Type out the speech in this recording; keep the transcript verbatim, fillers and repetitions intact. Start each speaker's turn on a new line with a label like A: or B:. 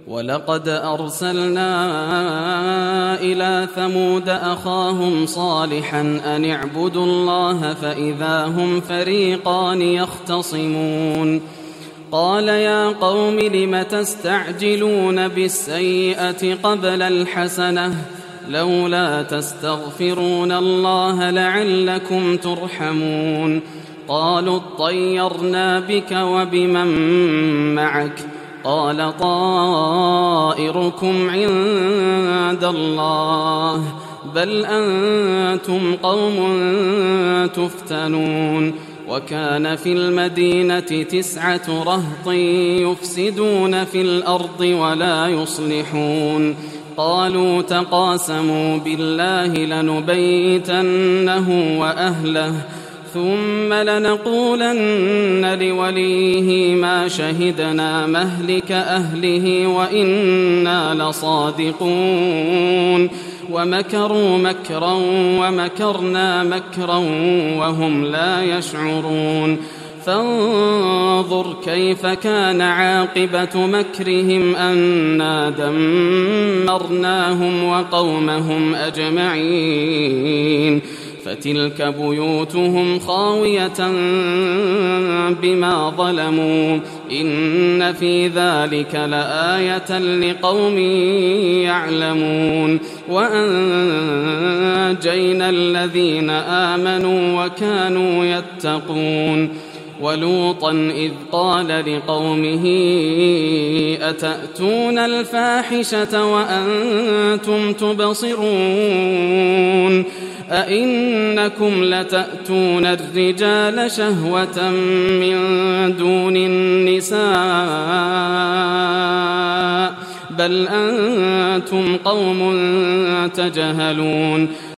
A: ولقد أرسلنا إلى ثمود أخاهم صالحا أن اعبدوا الله فإذا هم فريقان يختصمون قال يا قوم لم تستعجلون بالسيئة قبل الحسنة لولا تستغفرون الله لعلكم ترحمون قالوا اطيرنا بك وبمن معك قال طائركم عند الله بل أنتم قوم تفتنون وكان في المدينة تسعة رهط يفسدون في الأرض ولا يصلحون قالوا تقاسموا بالله لنبيتنه وأهله ثم لنقولن لوليه ما شهدنا مهلك أهله وإنا لصادقون ومكروا مكرا ومكرنا مكرا وهم لا يشعرون فانظر كيف كان عاقبة مكرهم أنا دمرناهم وقومهم أجمعين فتلك بيوتهم خاوية بما ظلموا إن في ذلك لآية لقوم يعلمون وأنجينا الذين آمنوا وكانوا يتقون ولوطا إذ قال لقومه أتأتون الفاحشة وأنتم تبصرون أئنكم لتأتون الرجال شهوة من دون النساء بل أنتم قوم تجهلون